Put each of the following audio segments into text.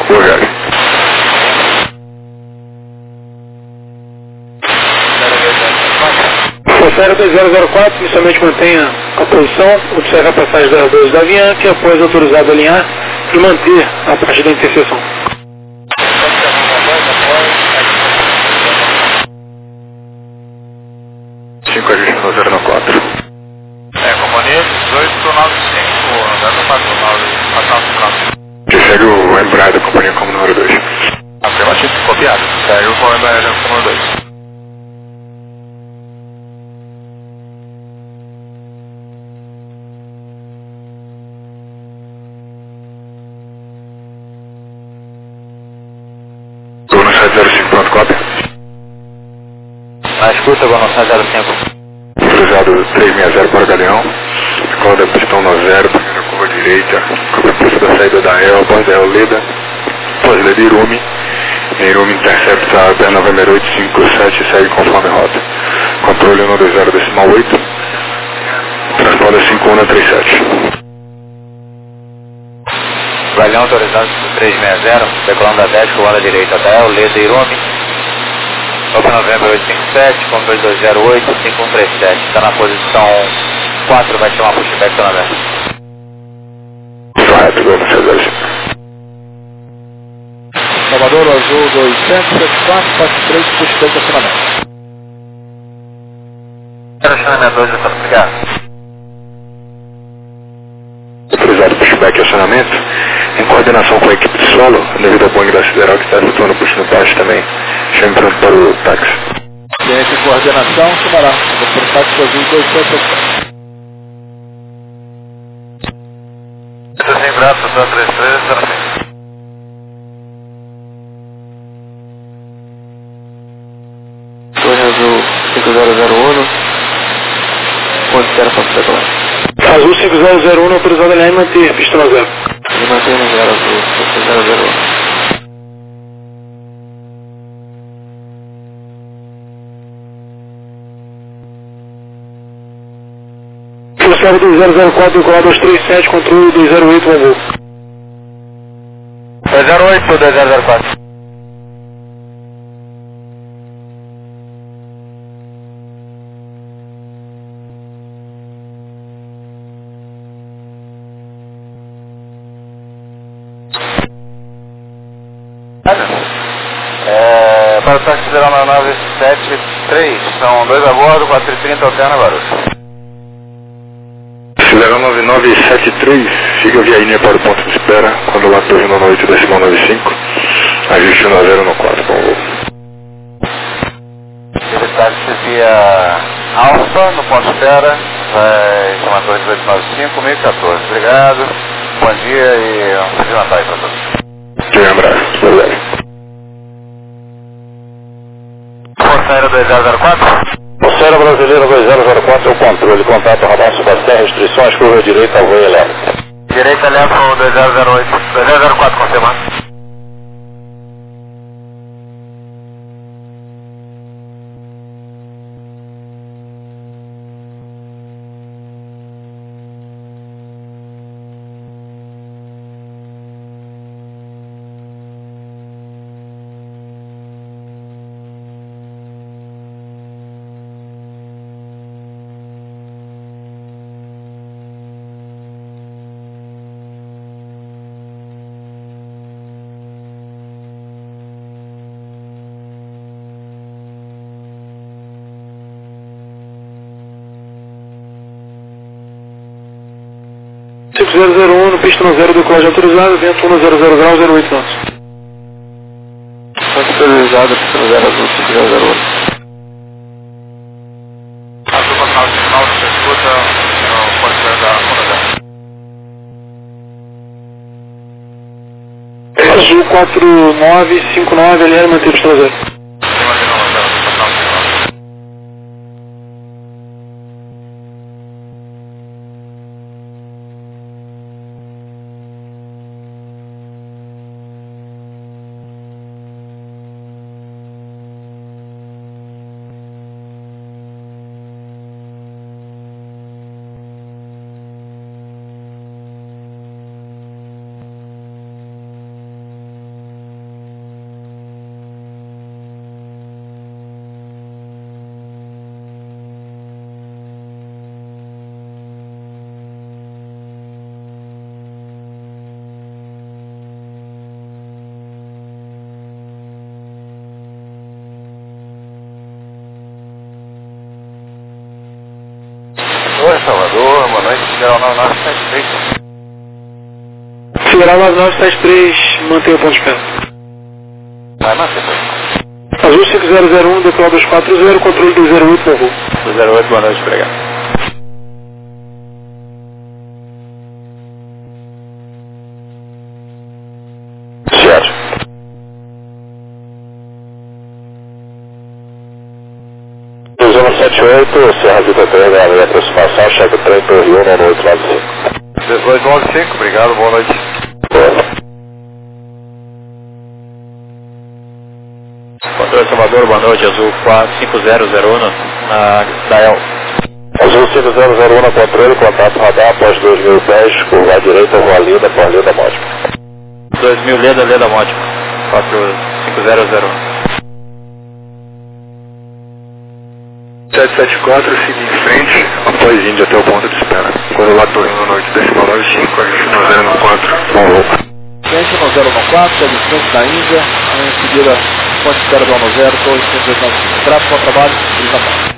Rogério. Forçaram 2004, inicialmente mantenha a posição, observe a passagem da 12 da Avianca, após autorizado a alinhar e manter a parte da interseção. 5 ajuste no 094. Companhia 1895, andando para 9, passar no final. Segue o Embraer da companhia como número 2. Afirmativo, copiado. Segue o Embraer como número 2. Gol 705, pronto, cópia. Na escuta, Gol 705. Autorizado 360 para Galeão. Escola pistão no 0, primeira curva direita. Curva pista da saída da EL, após da EL Leda. Após Leda Irumi. Irumi intercepta até November 857 e segue conforme rota. Controle 120.8. Transponder 5137. Galeão autorizado 360, decolando da 10, curva direita até EL Leda Irumi. Opa November 857, com 2208, 5137. Está na posição 4, vai chamar pushback para November. Correto, Gol 705. Salvador Azul 274, 43, pushback acionamento. Acionamento 2, está obrigado. Autorizado pushback e acionamento. Em coordenação com a equipe de solo, devido ao Boeing da Sideral que está efetuando push no teste também. Chame pronto para o táxi. Ciência e coordenação, chamará. Dr. Táxi Azul 277. Estou sem braço, estou 33, está na frente. Torre Azul 5001. Considera para o Azul 5001, autorizado a alinhar e manter pista no 0. E mantém no 0 Azul 5001. Forçaram 2004, decolado 237, controle 208, voo. 208 ou 2004? Para o táxi federal na 973, são 2 a bordo, 4h30 alterna Guarulhos. Federal 9973, siga via linha para o ponto de espera, quando lá torre no 8,95, ajuste no 014, com o voo. Esse táxi via Alfa, no ponto de espera, vai chamar a torre 1895, 1014. Obrigado, bom dia e um feliz Natal aí para todos. Tem abraço, beleza. Força Aérea 2004? Força Aérea Brasileira 2004, o controle, contato radar Sebastião, restrições, curva direita, voo elétrico. Direita elétrico 2008, 2004 confirmado. no pista no 0, decolagem autorizada, vento 100 graus, 08 knots. Autorizado pista no 0 Azul 5001. A turma final de final, você escuta no ponto de espera da Fonda Azul 4959, LR, manter pista no 0. Federal 9973. Federal 9973, mantém o ponto de espera. Vai manter, pois. Azul 5001, decolar 240, controle 208, por favor. 208, boa noite, obrigado. Certo. 2178, Serra Vita 3, na minha aproximação, cheque o trem Torre 1, no 1895. 1895, obrigado, boa noite. Controle Salvador, boa noite, Azul 5001, na Dael. Azul 5001 no controle, contato radar após 2010, curva à direita, Rua Linda, por Linda Módica. 2000, Leda Módica, 4501. 774, siga em frente, após Índia até o ponto de espera. Quando lá Torre 1, noite, decimal 95, a gente no 014. Bom, Frente no 014, segue em frente da Índia, em seguida, ponte de espera do 10, Torre 195. Trato, bom trabalho, feliz Natal.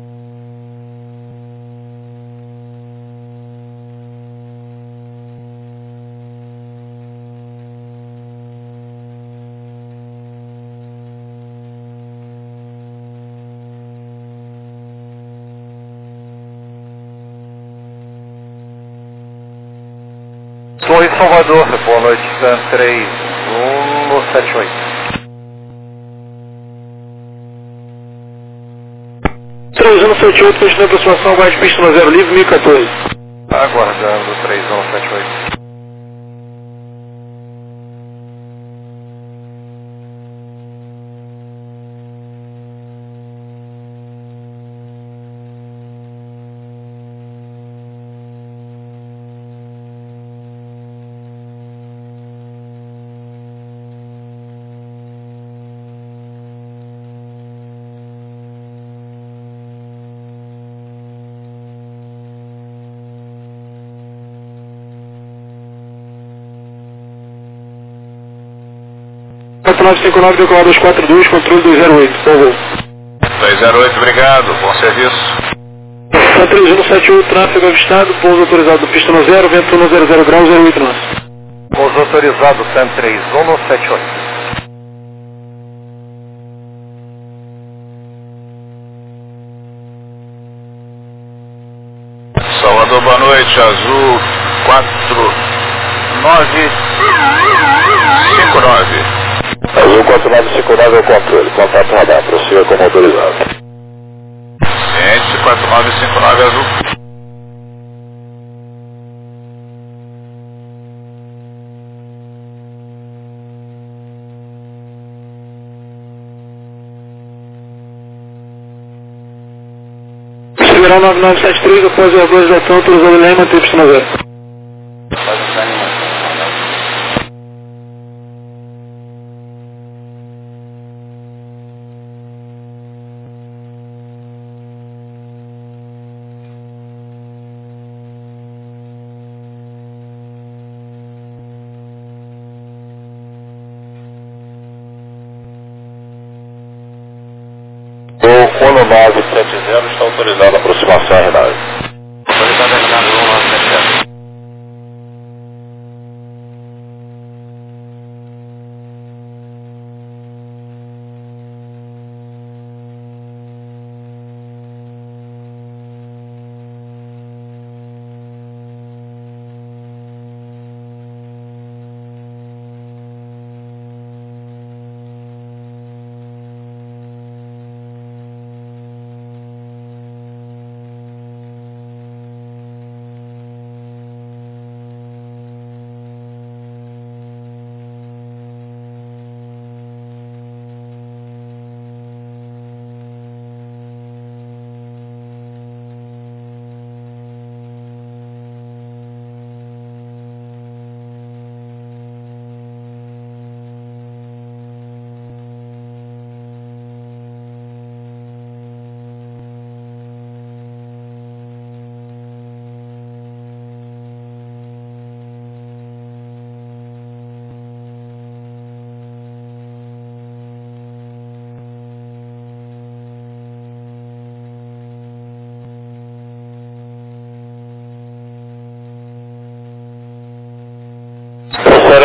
Torre Salvador, boa noite, 3178. 3178, continua a aproximação, guarde pista no 0 livre, 1014. Aguardando 3178. Contato 959, decolar 242, controle 208, por favor. 208, obrigado, bom serviço. 3178, tráfego avistado, pouso autorizado do pista no 0, vento 100 graus, 08 nosso. Pouso autorizado 13178. Salvador, boa noite, Azul 4959. Azul 4959 é o controle, contato radar, prossiga como autorizado. Ciente 4959 Azul. Federal 9973, após a organização, autorizado Lema, mantém pista no 0. O 1970 está autorizado a aproximação à Renave. Autorizado a Renave 1970.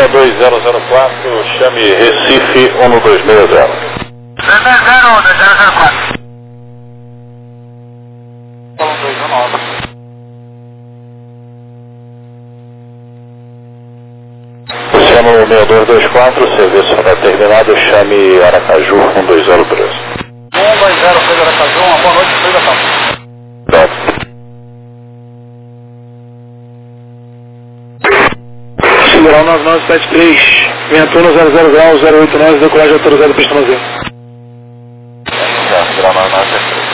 62004, chame Recife 1260. 220-2004. 219. Chama o 6224, serviço não terminado, chame Aracaju 1203. 120 foi Aracaju, uma boa noite, foi da São. Sideral 9973, ventura 00 graus, 089, decolagem autorizada pista 90. Sideral 9973.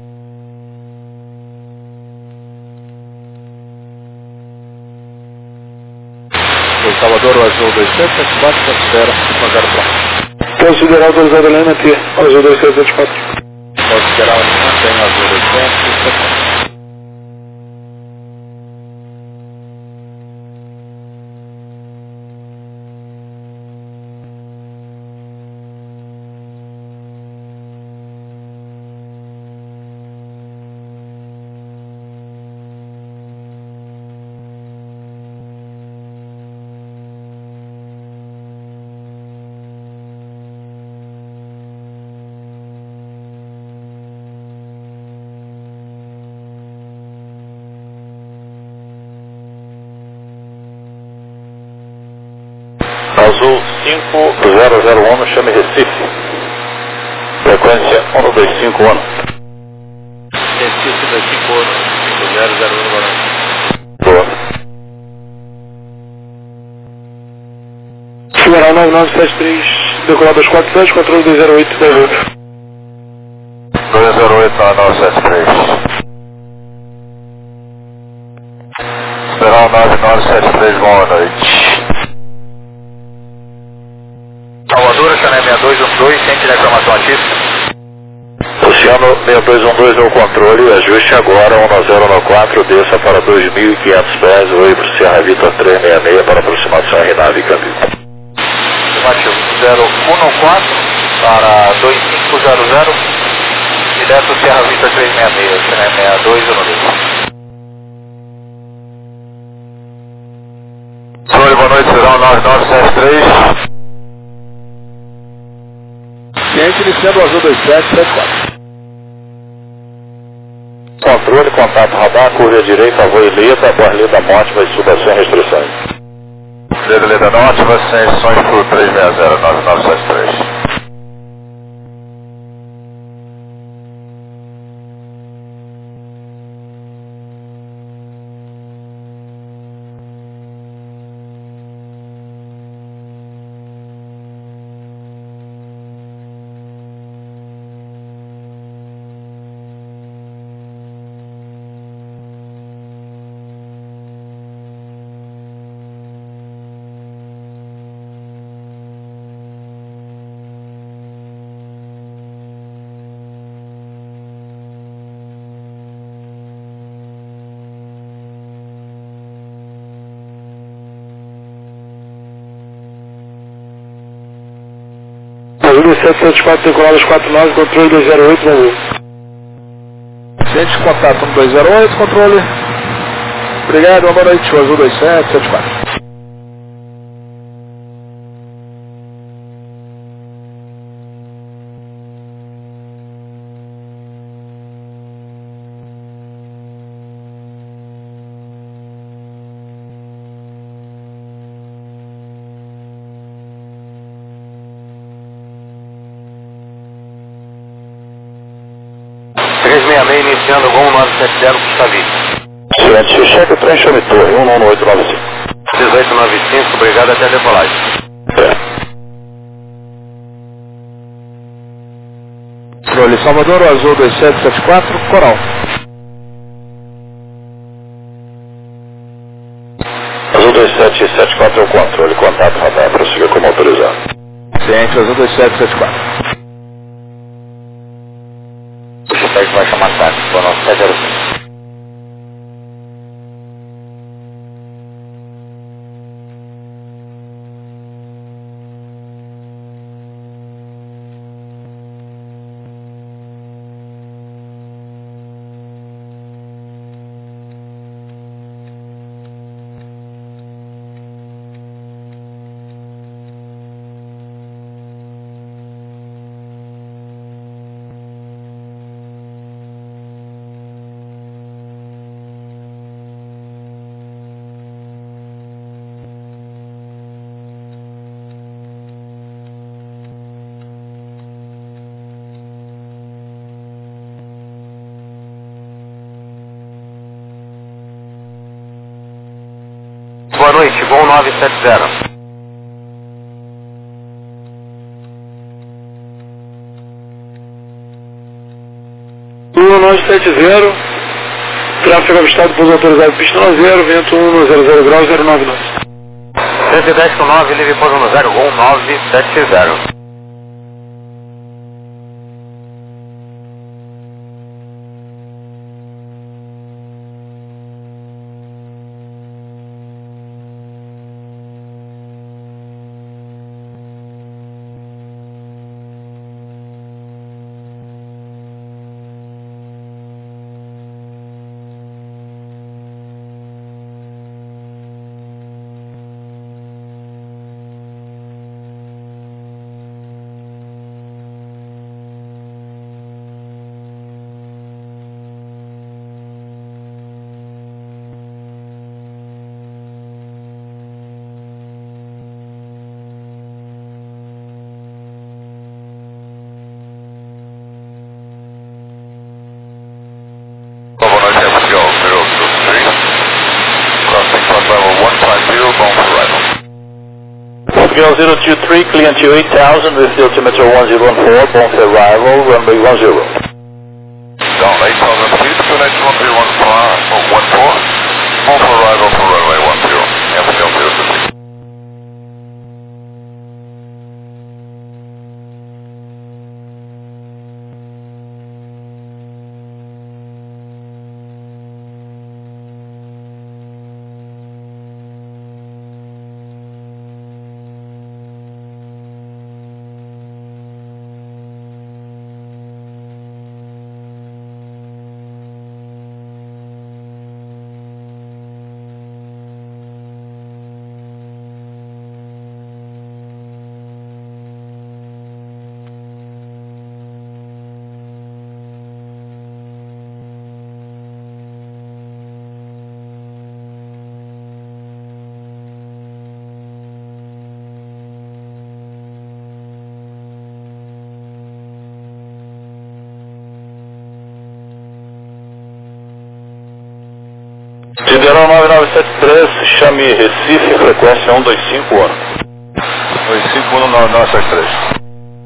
Salvador, o Azul 2774, considera 10 Ponto sideral autorizado a manter, Azul 2774. Considera mantém o Azul 2774. Azul 5001, chame Recife. Frequência 1251. Recife 251, 5001. Boa. Sideral 9973, decolar 242, controle 208, 208. 208 9973. Sideral 9973, boa noite. Salvador, Chanel 6212, sente da informação ativa. Oceano 6212 é o controle, ajuste agora 1014, desça para 2.500 pés, oi para o Sierra Vitor 366 para aproximação RNAV e câmbio. Afirmativo, 014 para 2500, direto Sierra Vitor 366, Chanel 6212. Oi, boa noite, Sideral 9973. Ciente iniciando o Azul 2774. Controle, contato radar, curva direita, voo Ileda, após Leda Mótima e suba sem restrições. Leda Mótima, sem restrições por 360, 9973. Azul 2774, decolar 249, controle 208, vamos. Ciente contato 1208, controle. Obrigado, uma boa noite, o Azul 2774. Iniciando Gol 970, Pista Vista. Ciente, cheque o trem, chame torre, 11895. 1895, obrigado, até a decolagem. Controle Salvador, o Azul 2774, Coral. Azul 2774 é o controle, contato radar, prosseguir como autorizado. Ciente, Azul 2774. Hashtag vai chamar táxi, por nosso 705. noite, Gol 970. Lua 970, tráfego avistado por autorizado pista 0, vento 1 00 graus 099. 110 com 9, livre pouso no 0, Gol 970. Portugal 023, clear to 8000 with the altimeter 1014, bound for arrival, runway 10. Down 8,000 feet, connect 1014, bound for arrival for runway 10, MCL 023. Sideral 9973, chame Recife, frequência 1251. 251 na 973.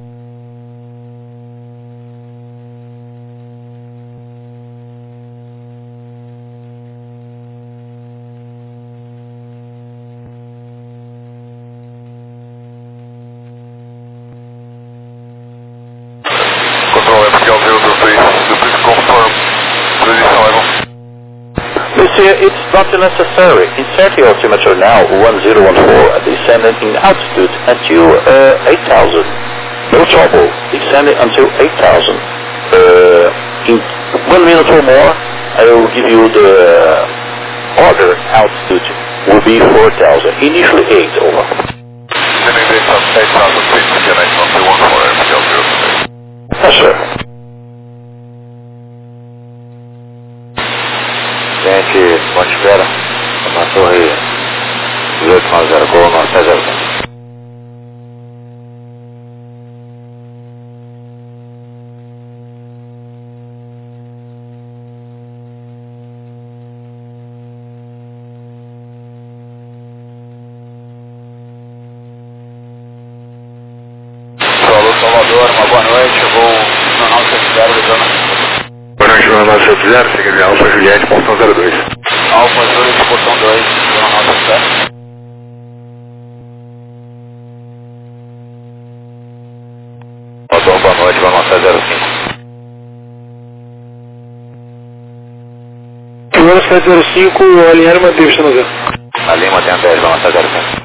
Control MCL 023, please confirm position level. Monsieur, it's not necessary. Insert the altimeter now, 1014, descending in altitude until 8000. No trouble, descending until 8000. In 1 minute or more, I will give you the order altitude will be 4000. Initially 8, over. Descending the 8,000 feet, connect 1014, MCL 023. Yes, sir. Gente, pode espera. Na torre 1890, Gol 970. Salve Salvador, uma boa noite, Gol 970, ligando. Boa noite, 970, seguindo Alfa Juliette, portão 02. Alfa Juliette, portão 2, Gol 970. Rodão, boa noite, Gol 905. Lua 705, alinhar e manter pista 0. A Lima tem 10, Gol 905.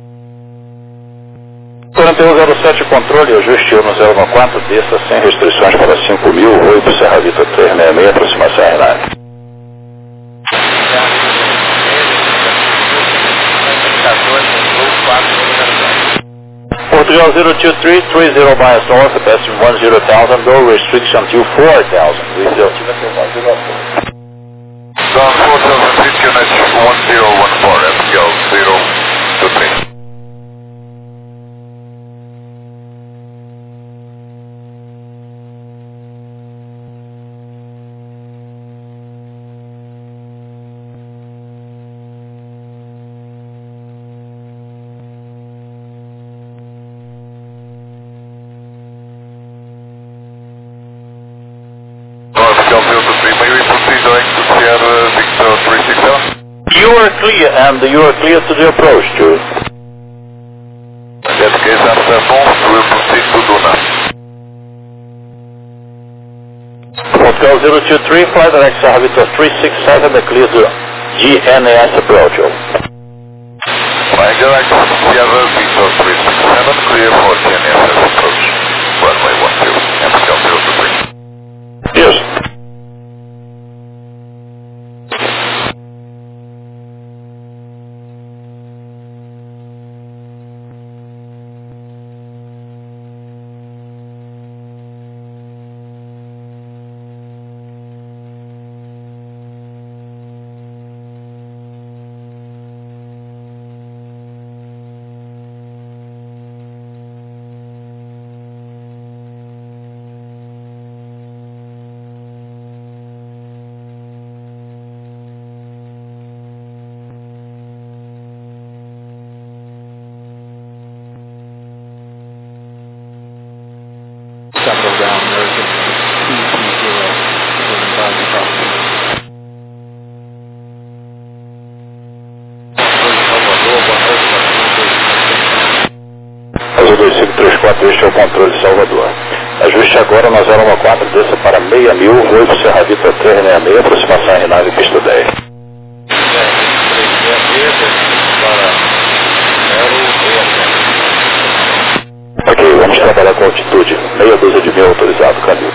4107, controle, ajuste 1014, desça sem restrições para 5.000, 8, Serra Vitor 366, aproximação RNAV. Portugal 023, 30 miles north, passing 10,000, no restriction until 4,000, with the altimeter 104. Down 4,000 feet, connect 1014, MCL 023. clear, and you are clear to the approach, Jude. That case after boom, we'll proceed to Duna. Hotel 023, flight direct Harvita 367, clear to GNAS approach. Flight direct Sierra Victor 367, clear for GNAS approach. Runway 12, and Hotel 023. Yes. Capital down, American 220. Azul 2534, este é o controle de Salvador. Ajuste agora na 014, desça para 6.000, voo para Serra Vitor 366, aproximação RNAV pista 10. Ok, vamos trabalhar com altitude, meia dúzia de mil autorizado, caminho.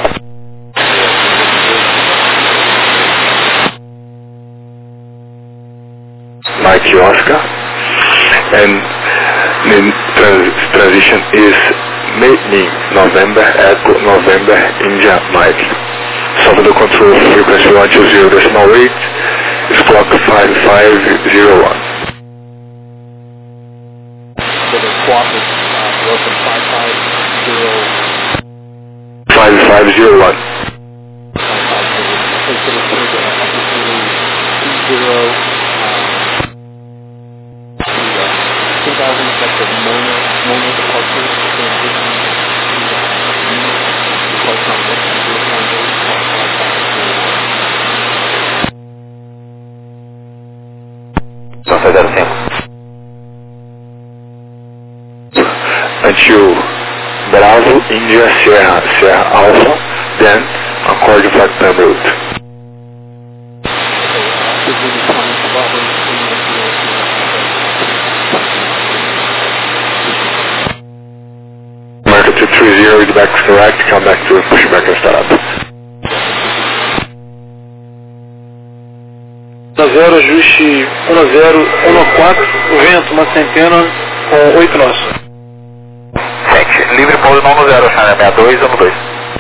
Mike Oscar, and the transition is November, Echo November, India Mike. Salvador control frequency 120.8, squawk 5501. So the squawk is broken 550. 5501. Until Bravo, India, Sierra Alpha, then accord flight time route. Market 230 is back correct, come back to push back and start up. 10, ajuste 1014, vento, uma centena com 8 nós. Gente, livre pouso não no 0, China 62, vamos 2.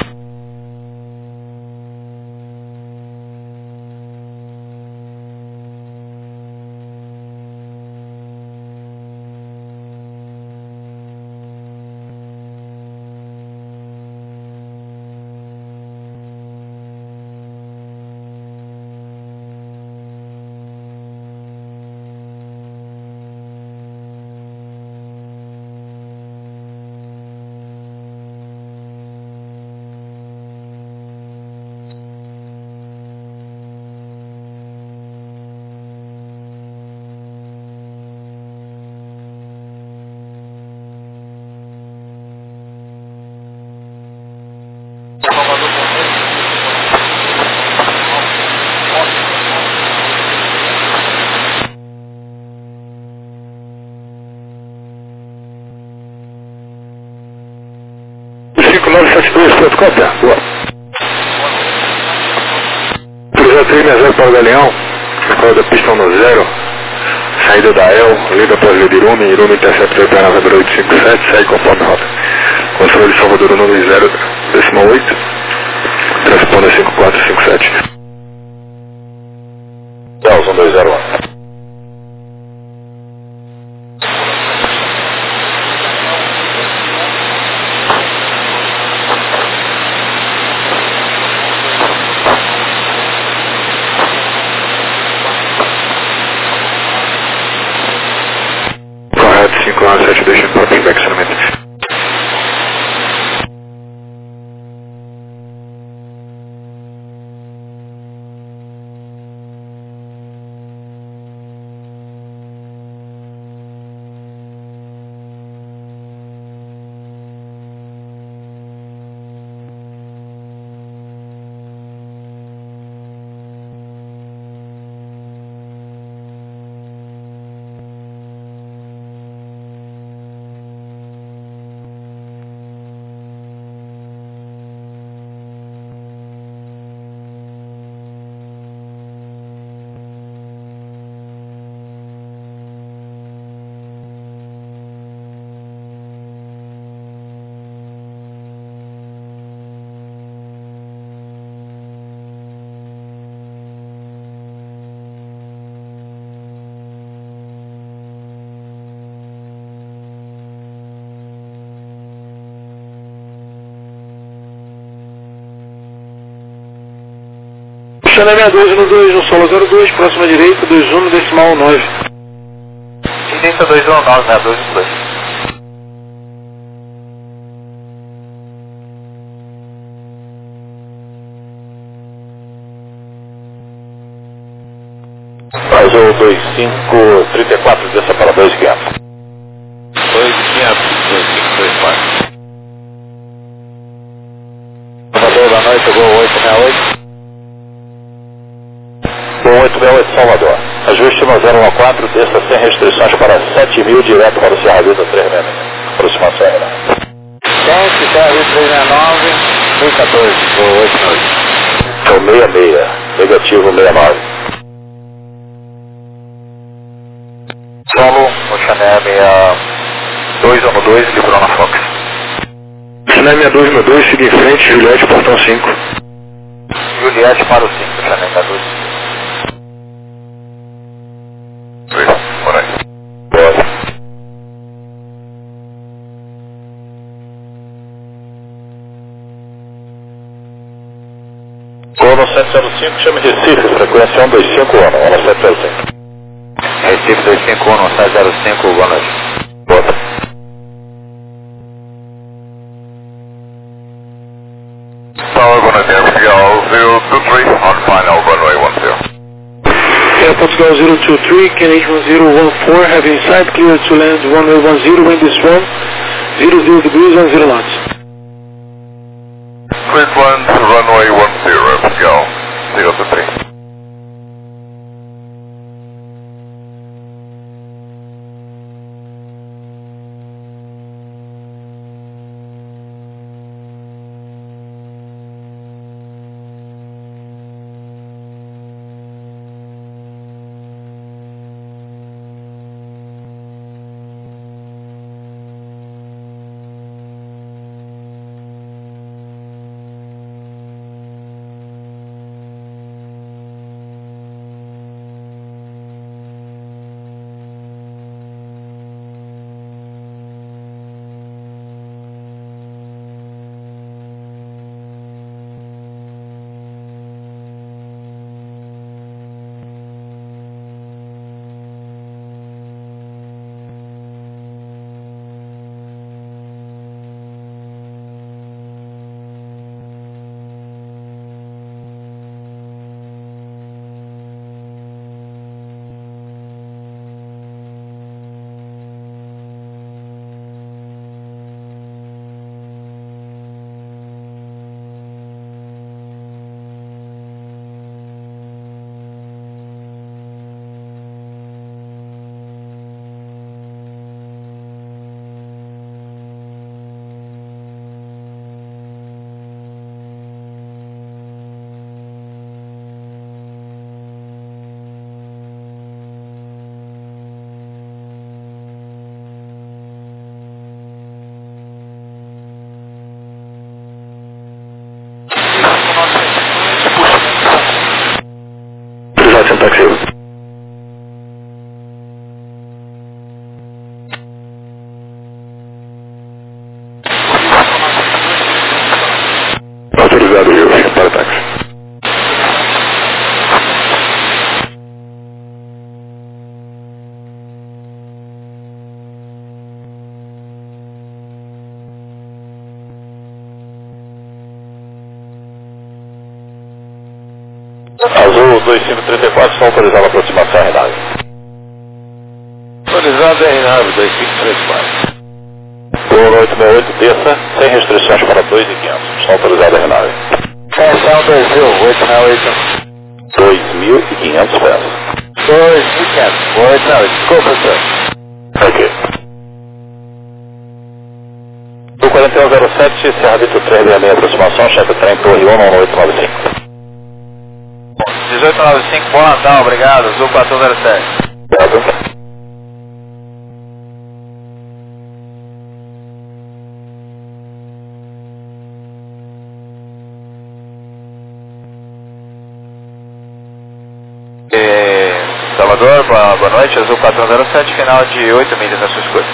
Cópia. Boa. Cruzeiro 360 para o Galeão, recorda pistão no 0, saída da EL, lida após o Irume, Irume interceptor para a Novembro 857, segue conforme rota. Controle de Salvador no 0,8, transponda 5457. Delson 201. Correto, 517, deixa para o feedback somente. Xané 6212 no solo 02, próxima direita, 21 decimal 9. Tendência 219, 6212. Azul 2534, desça para 2500. 2500, 2534. Salvador da noite, Gol 868. Gol 868, Salvador. Ajuste no 014, desça sem restrições para 7.000, direto para o Serra Vida 366. Aproximação ainda. 7, Serra Vida 369, 1014, Gol 89. Então 66, negativo 69. Solo, o Xané 6212, livrou na Fox. Xané 6212, siga em frente, Juliette, portão 5. Juliette para o 5, Xané 62. Por aí. Bora. Gol no 705, chame Recife, frequência 125 ano, 705. Recife 251, 705, boa noite. Bota. Tower, boa noite, Portugal 023, on final runway 10. Portugal 023, Canadian 1014, having sight clear to land runway 10, wind is strong, 00 degrees and 0 knots. Queensland, runway 10, Portugal 023. Autorizado, eu para táxi. Azul 2534, só autorizado a aproximação RNAV. Autorizado RNAV 2534. Gol 868, desça, sem restrições para 2.500. Estão autorizados RNAV. Ação 2.868. 2.500 peças. 2.500. 8, desculpa, senhor. Ok. O 4107, Serra Vito 366, aproximação, chefe trem Torre 11895. 1895, bom Natal, obrigado. Azul 407. Obrigado. Salvador, boa noite, Azul 4107, final de 8 milhas na sua escolha.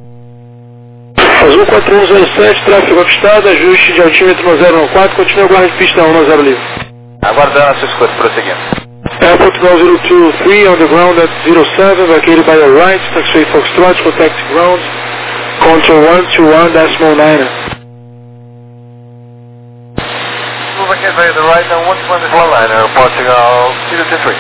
Azul 4107, tráfego avistado, ajuste de altímetro no 014, continua guarda de pista 1 no 0 livre. Aguardando a sua escuta, prosseguindo. Airport 023 on the ground at 07, vacated by your right, taxiway Foxtrot, contact ground, control 121.9. Move again by the right and 121 liner, Portugal 023.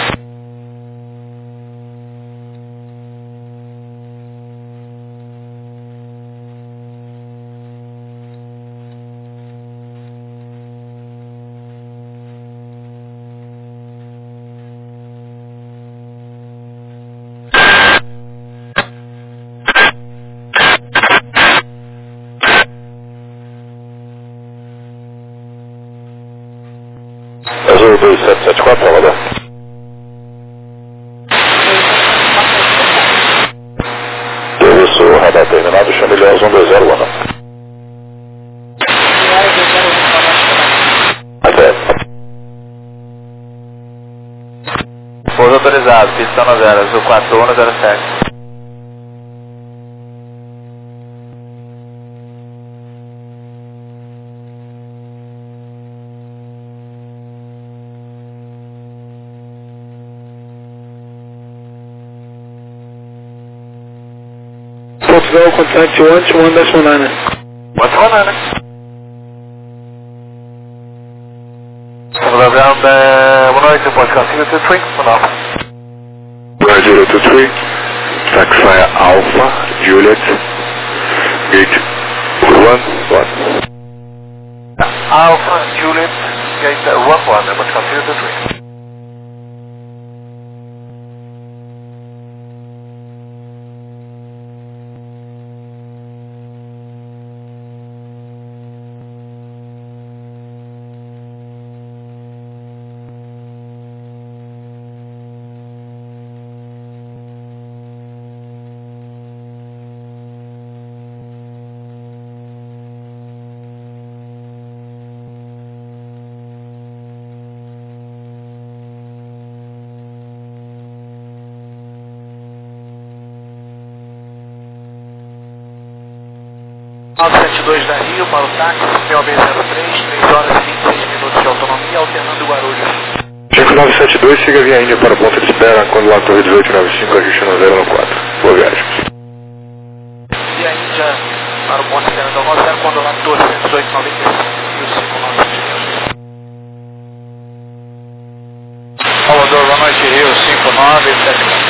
Azul 2774, Salvador. Serviço radar terminado, chame Leão 120, Ana. Até. Pouso autorizado, pista 90, Azul 4107. Portugal, contact 121.9. 121. Portugal ground, boa noite, Portugal 023, Manaus. 023, taxi Alpha, Juliet, gate 11. Alpha, Juliet, gate 11, Portugal 023. da Rio para o táxi, POB 03, 3 horas e 26 minutos de autonomia, alternando Guarulhos. Chico 972, siga via Índia para o ponto de espera, quando lá Torre 1895, ajustando 014. Boa viagem. Via Índia para o ponto de espera da 0, quando lá Torre 1895, e o 59. Salvador, boa noite, Rio 5974.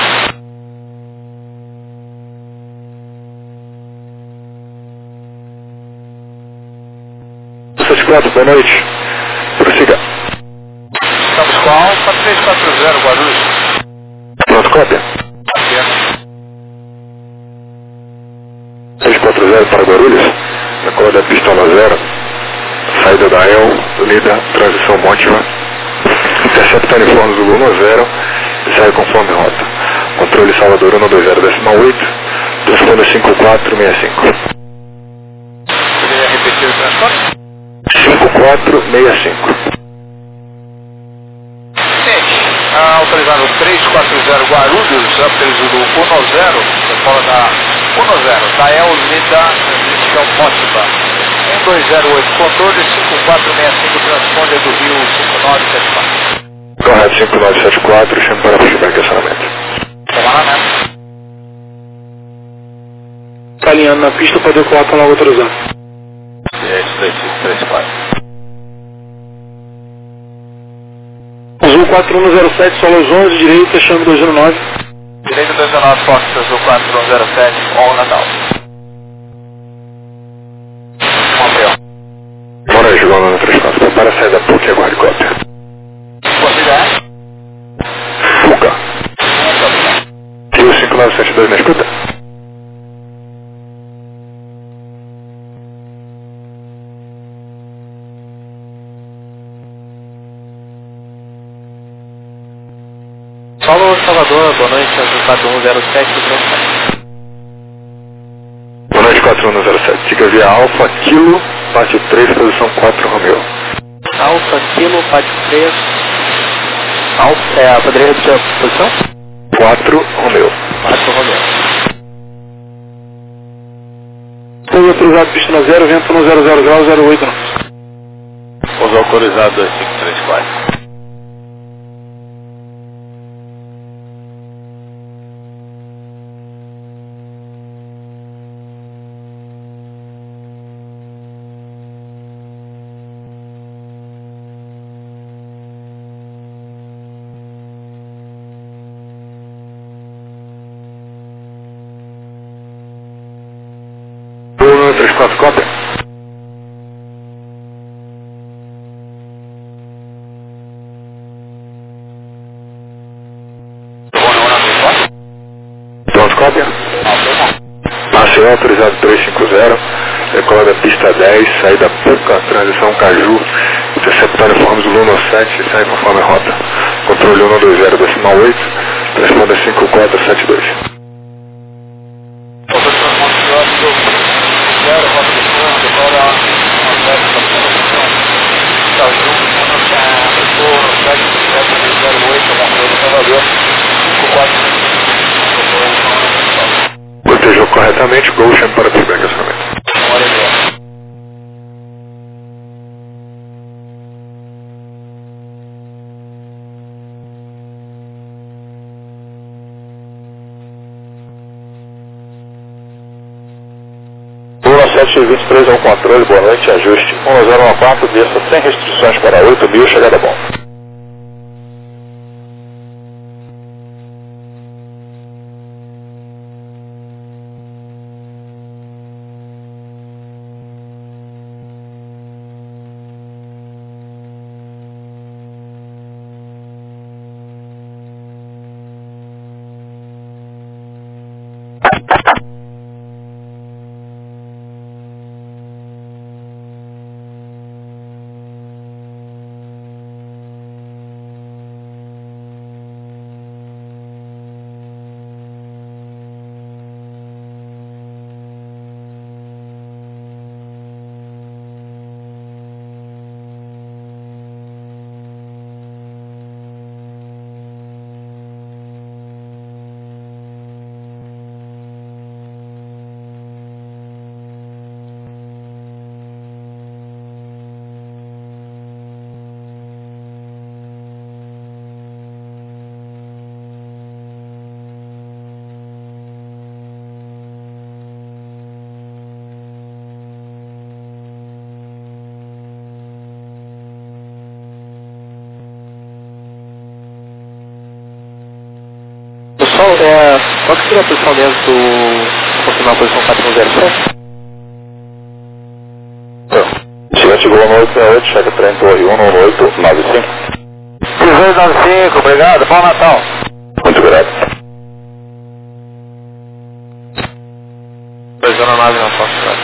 Boa noite. Prossiga. Estamos com a Alfa 340 Guarulhos. Pronto, cópia. 340 para Guarulhos. Acorda pista 0. Saída da El, Lida, transição Montiva. Intercepta uniforme do Lula 0 e sai conforme rota. Controle Salvador 120.8. Telefone 5465. Poderia repetir o transporte? 5465. Autorizado 340 Guarulhos, autorizado 10, fora da 10, da El Lida, transmissão Mótiva. 1208, controle 5465, transponder do Rio 5974. Correto, 5974, chame para pushback de acionamento. Comandamento. Está alinhando na pista para decolar com logo autorizado. 3534. Azul 4107, solo 11, direita, chame 209. Direito 209, Fox, Azul 4107, on Natal. Montreal. Boa noite, João no 34. Prepara a saída PUC e aguarde cópia. Quantidade? Fuga. Rio 5972 na escuta? Paulo Salvador, boa noite, Azul 4107, transporte. Boa noite, 4107. Siga via Alfa, Kilo, parte 3, posição 4, Romeu. Alfa, Kilo, parte 3. Alfa, poderia repetir a posição? 4, Romeu. 4, Romeu. Pouso autorizado, pista na 0, vento no 000 graus, 08 não. Pouso autorizado 2534. 34, cópia. Pronto, cópia. ACO autorizado 350, decola da pista 10, saída Puca, transição Caju, interceptando informes do Luno 7 e sai conforme a rota. Controle 120, decimal 8, transponder 5472. Protejou corretamente, Goshen para feedback acionamento. Lula 723 ao controle, boa noite, ajuste 1014, desça sem restrições para 8.000, chegada bom. Qual que seria a posição dentro do... confirmar a posição 407? Chegante Gol 868, checa trem Torre 11895. 1895, obrigado, bom Natal. Muito grato. 209 na falsidade.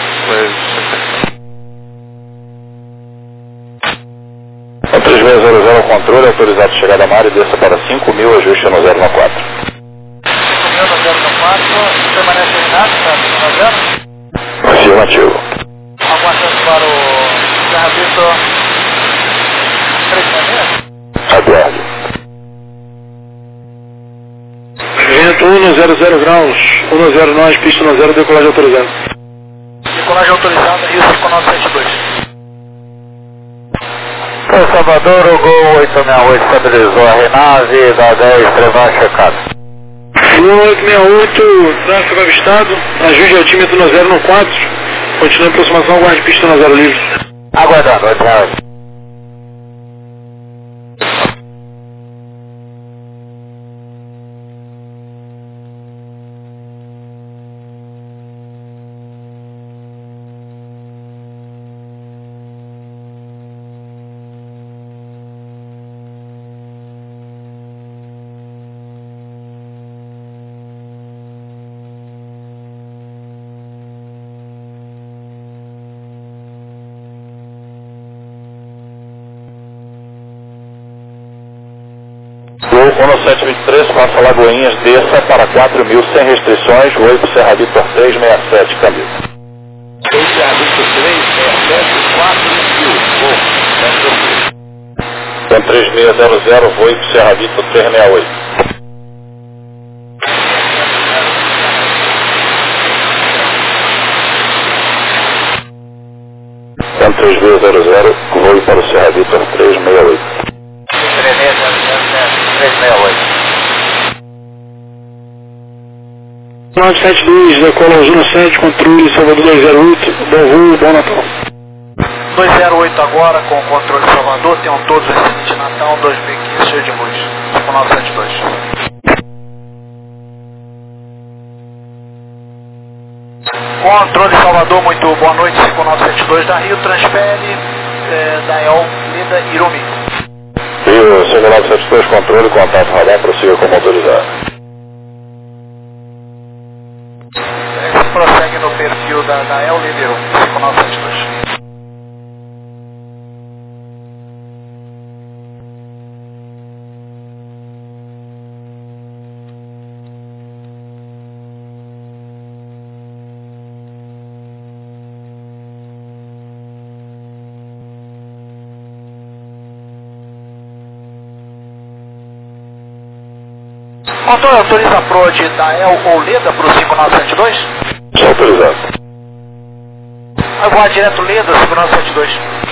O 3600 ao controle, autorizado chegada a mar e desça para 5.000, ajuste no 094. Permanece eliminado, está 0? Afirmativo. Aguardando para o Serra Vitor 366? Aguarde. Vento 100 graus, 109, pista 10, decolagem autorizada. Decolagem autorizada, Rio 5972. São Salvador, o Gol 868 estabilizou a renave da 10, trevão checado. Flu 868, tráfego avistado, ajuste altímetro no 014, continua em aproximação, guarde pista no 0 livre. Aguardando, 868. Gol 1723, passa Lagoinhas, desça para 4.000 sem restrições, voo para Serra Vitor 367, câmbio. Gol Serra Vitor 367, 4.000, gol, Tem 3600, voo para Serra Vitor 368. Tem 3600, voo para o Serra Vitor 368. 972, decola Zona 7, controle Salvador 208, bom voo, bom Natal. 208 agora com o controle Salvador, tenham todos os excelente Natal 2015 cheio de luz, com 972. Controle Salvador, muito boa noite, 5972 da Rio, transfere da El, Leda, Irumi. Rio, 5972, controle, contato radar, prossiga como autorizado. Prossegue no perfil da El, Leda, Irumi, 5972. Controle, autoriza a PROD da El ou Leda para o 5972? Só autorizado. Eu vou direto Leda, 5972.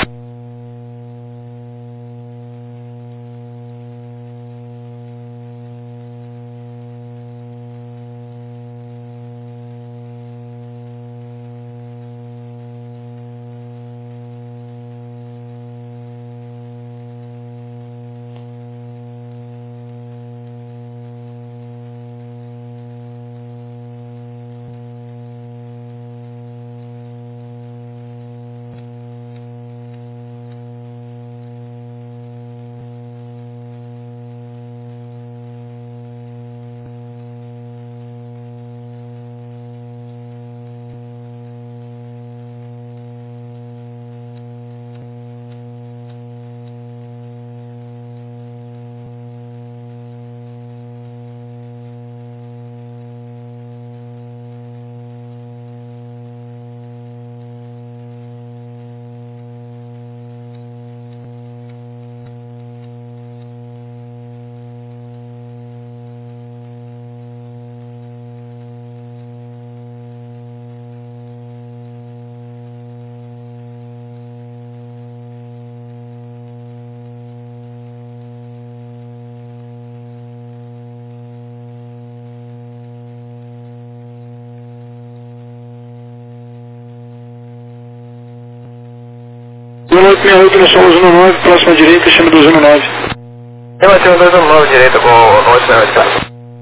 Boa noite, 68, nós somos 19, próxima direita, chama 219. Eu bati 219 direita com 868, cara.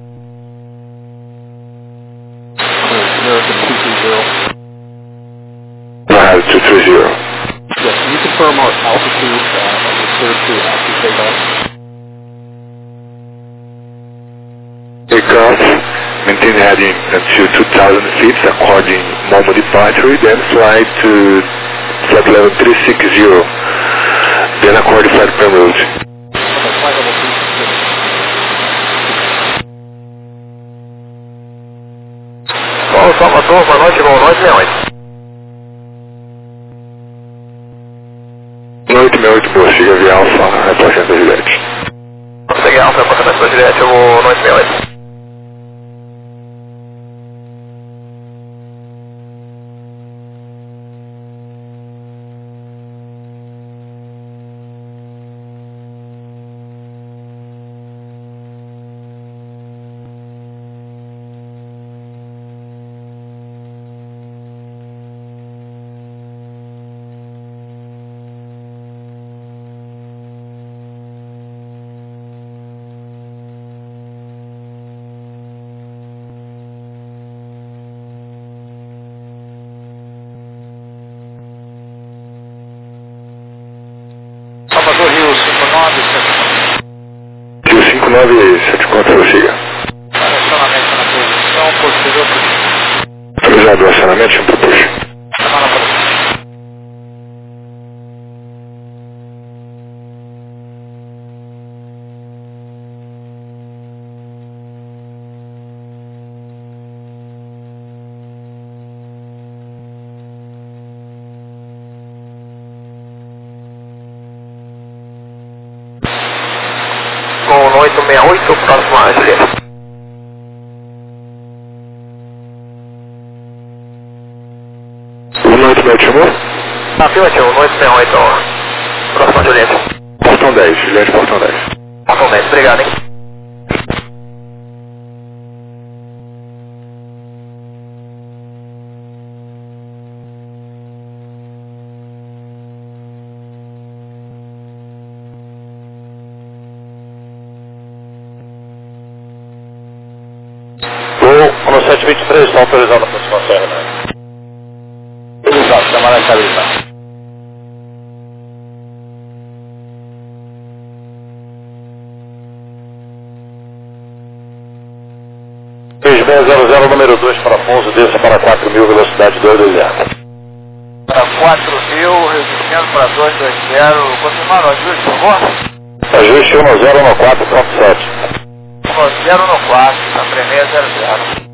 Right, 230. Yes, can you confirm our altitude referred to after takeoff? Takeoff, maintain heading until 2,000 feet according normal departure, then fly to flight level 360, then accord flight per route. Bom, Salvador, boa noite, com 968. 868, boa, siga via Alfa, reportando da Juliette. Peguei Alfa, apartamento da Juliette, eu vou 968. Salvador, Rio, 5972. Rio 5974, prossiga. Acionamento na posição, posterior para Autorizado o acionamento, chama para push. chamar na posição. Com 868, próximo a Juliette. O 868 chamou? Afirmativo, 868, próximo a Juliette. Portão 10, Juliette, portão 10. Portão 10, obrigado, hein? Voo 1723, está autorizado a aproximação, né? estabilizar. Número 2 para Afonso, desça para 4.000, velocidade 220. Para 4.000, resistindo para 220, confirmando o ajuste, por favor? Ajuste 1014.7. 10 no 4, na 3600.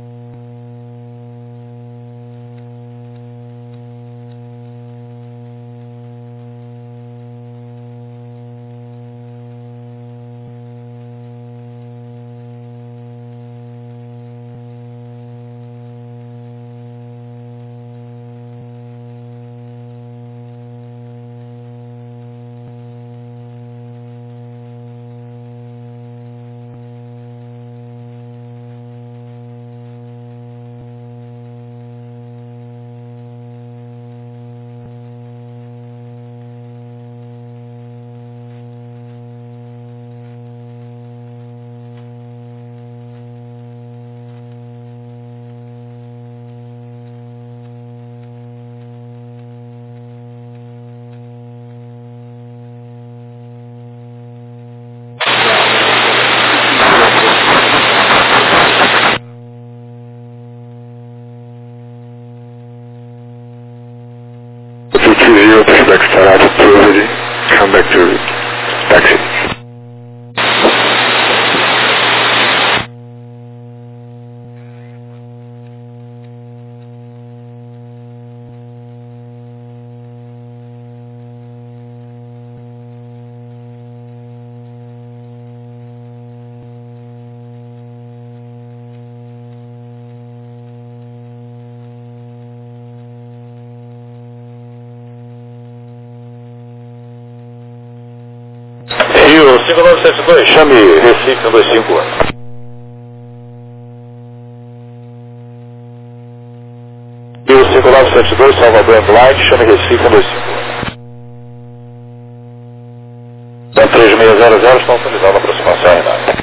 Zero, pushback start, approved, come back to taxi. Rio 5972, chame Recife 125. Rio 5972, Salvador Light, chame Recife 125. Da 3600, estão autorizando a aproximação em nada.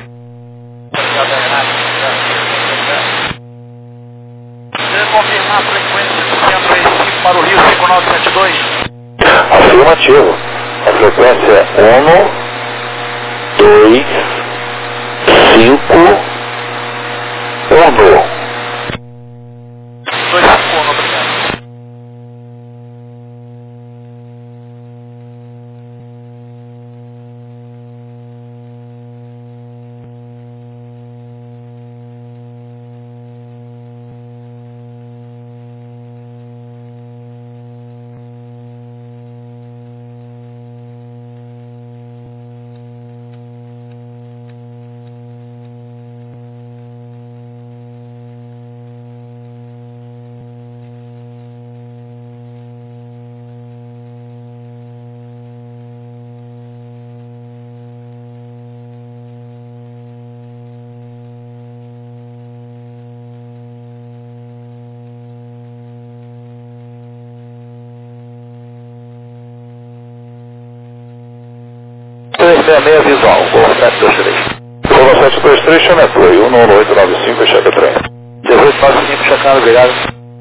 Confirmar a frequência do centro Recife para o Rio 5972. Afirmativo. A frequência é 1, 2, 5, 1. 251, obrigado. Meia visual, Gol 723. Gol 723, chame a torre, 11895, chefe a trem. 1895, checando, obrigado.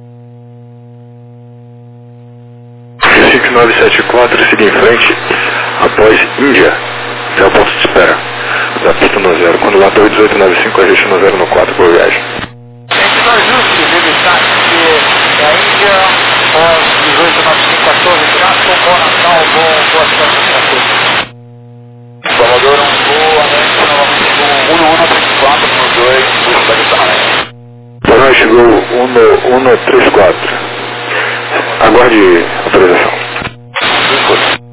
5974, siga em frente, após Índia, até o ponto de espera, da pista no zero. Quando lá torre 1895, ajuste no 0 no 4 por viagem. Entre no ajuste, militar da Índia, 1895, 14, tráfego, bom Natal, boa sorte para todos. Salvador, boa noite, novamente com 1134 no 2, busca de tamanho. Boa noite, chegou 134. Aguarde autorização. Escuta.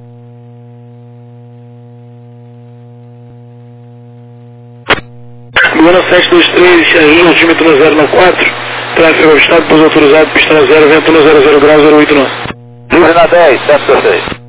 Luana 723, Rio, altímetro no 094, tráfego avistado, pouso autorizado, pista no 0, vento no 00 graus, 089. Livre na 10, 726.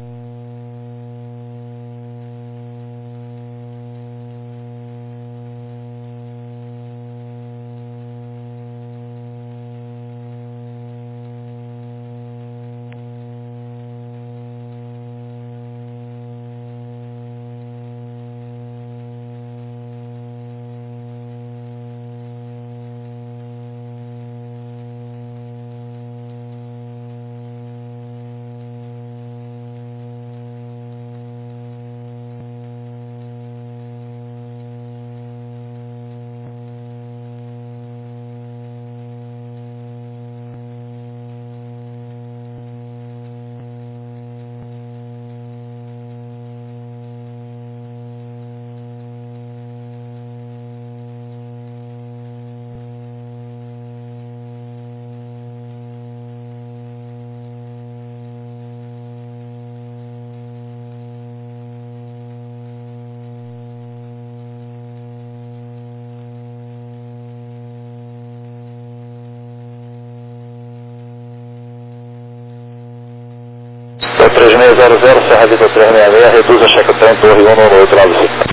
Hotel 3600, Serra Vista 366, reduz a check time, torre 19895.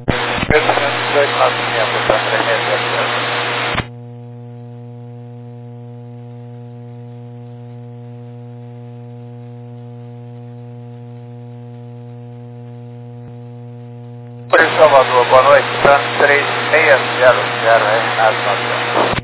Por Salvador, boa noite, TAM 3600, Renato Matheus.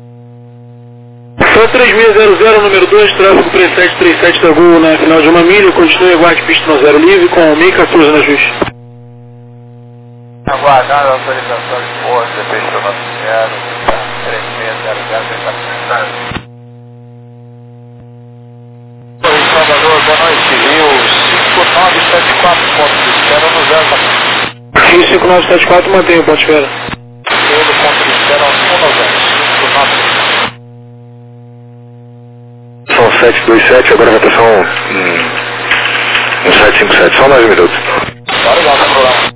Só 3600, número 2, tráfego 3737 da Gol na final de uma milha, continue, aguarde pista no zero livre com 1014 na Juiz. Aguardando a autorização de força, pista no zero, TAM 3600, Por Salvador, boa noite, Rio 5974, ponto de espera no zero. Rio 5974, mantém o ponto de espera. Todo ponto de espera no 59. São 727, agora vai passar um 757, só mais um minuto. Tá legal, não tem problema.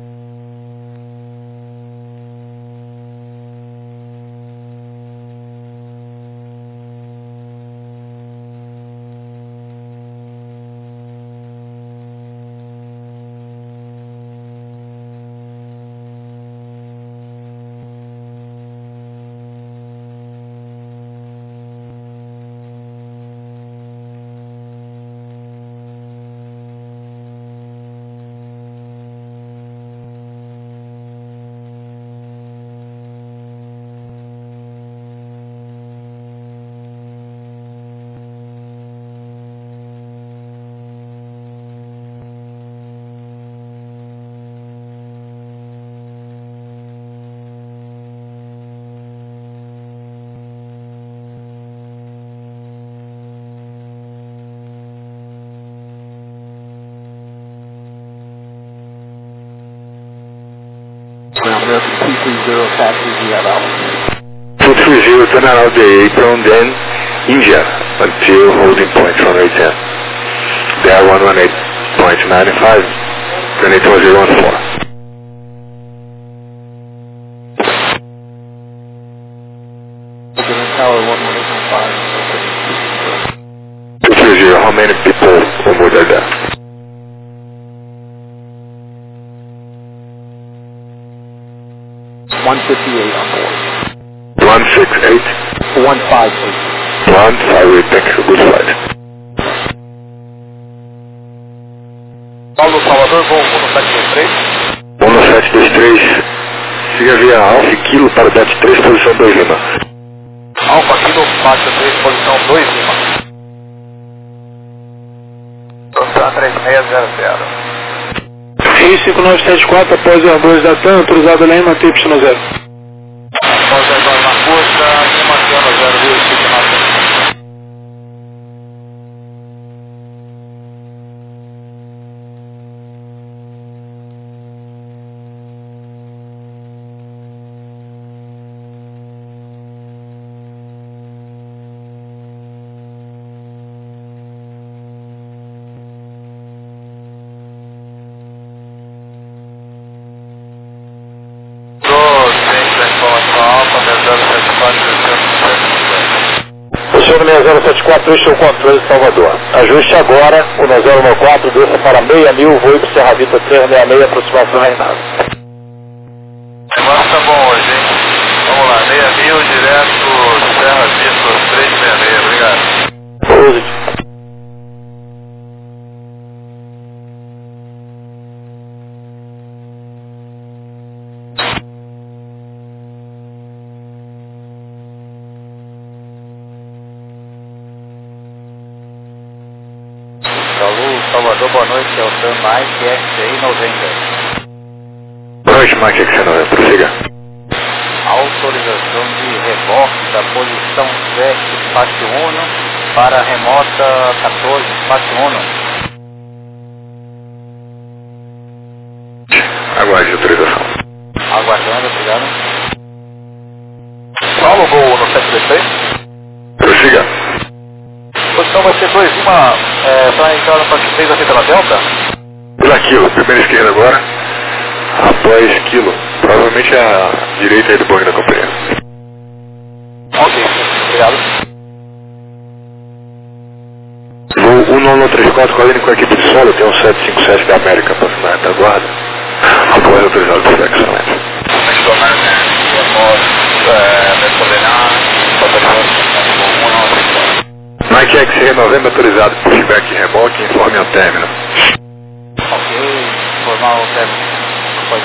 American 230 taxi via 230, turn around the apron, then India, until holding point runway 10. They are 118.95, then it was 014. Tower 118.5. 230, how many people on board are there? $158 on board. 168? 158. 158, thank you, good flight. Paulo Salvador, voo 1723. 1723, siga via Alfa Kilo para DET 3, posição 2 Lima. Alfa Kilo, faixa 3, posição 2 Lima. TAM 3600. Rio 5974, após o Airbus da TAM, autorizado lá em manter pista no zero. Após a na curta, em mantendo 0 Rio 5974. Possível 6074, este é o controle de Salvador. Ajuste agora o 9014, desça para 6.000, voo para Serra Vista 366, aproximação Reinado. O negócio tá bom hoje, hein? Vamos lá, 6.000 direto Serra Vista 366, obrigado. Positivo. Salvador, boa noite, é o TAM Mike XI 90. Boa noite, Mike XI90, prossiga. Autorização de reboque da posição 7, espaço 1 para remota 14, espaço 1. Aguarde a autorização. Aguardando, obrigado. Paulo, voo no 736. Prossiga. Posição vai ser 2 Lima, para entrar no parque 3 aqui pela Delta. Pela Kilo, primeira esquerda agora, após Kilo, provavelmente a direita aí do banco da companhia. Ok, obrigado. Voo 34, colina com a equipe de solo, tem um 757 da América para assinar a retaguarda. Após autorizado por excelência. Mike X-Ray Novembro autorizado por pushback e reboque, informe ao término. Ok, informar o término. Pode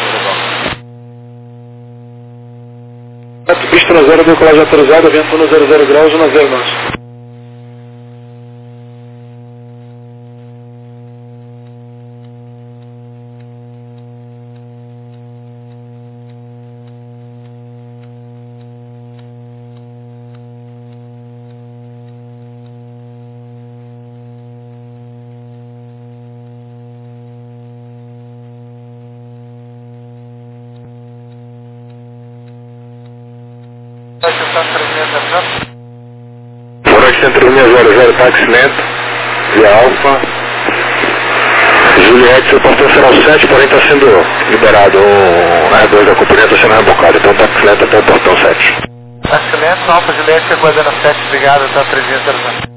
levar. Pista na 0, decolagem autorizada, vento 100 graus, 10 nós. Forex Centro 600, táxi lento, via Alfa. Juliette, seu portão será o 7, porém está sendo liberado um R2 da companhia, está sendo rebocado, então táxi lento até o portão 7. Táxi lento, Alfa Juliette, aguardando 7, obrigado, está 300.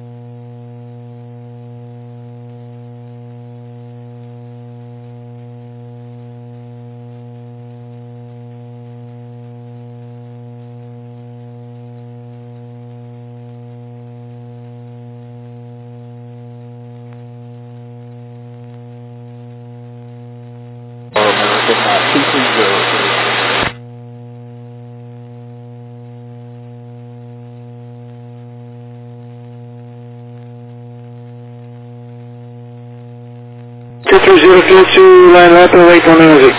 Line up and wait on music.